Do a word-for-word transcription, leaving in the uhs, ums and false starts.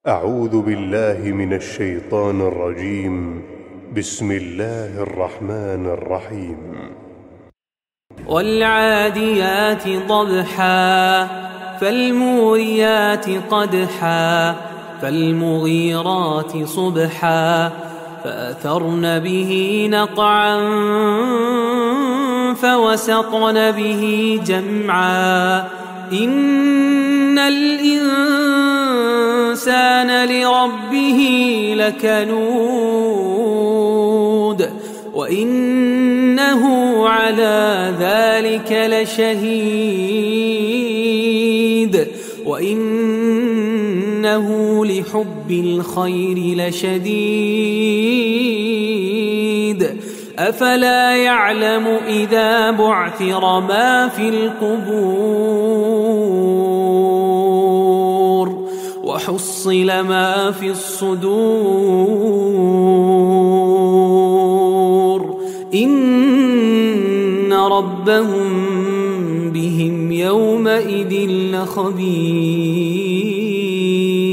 أعوذ بالله من الشيطان الرجيم. بسم الله الرحمن الرحيم. والعاديات ضبحا فالموريات قدحا فالمغيرات صبحا فأثرن به نقعا فوسطن به جمعا إن الإنسان لربه لكنود وإنه على ذلك لشهيد وإنه لحب الخير لشديد أفلا يعلم إذا بعثر ما في القبور وحصل ما في الصدور إن ربهم بهم يومئذ لخبير.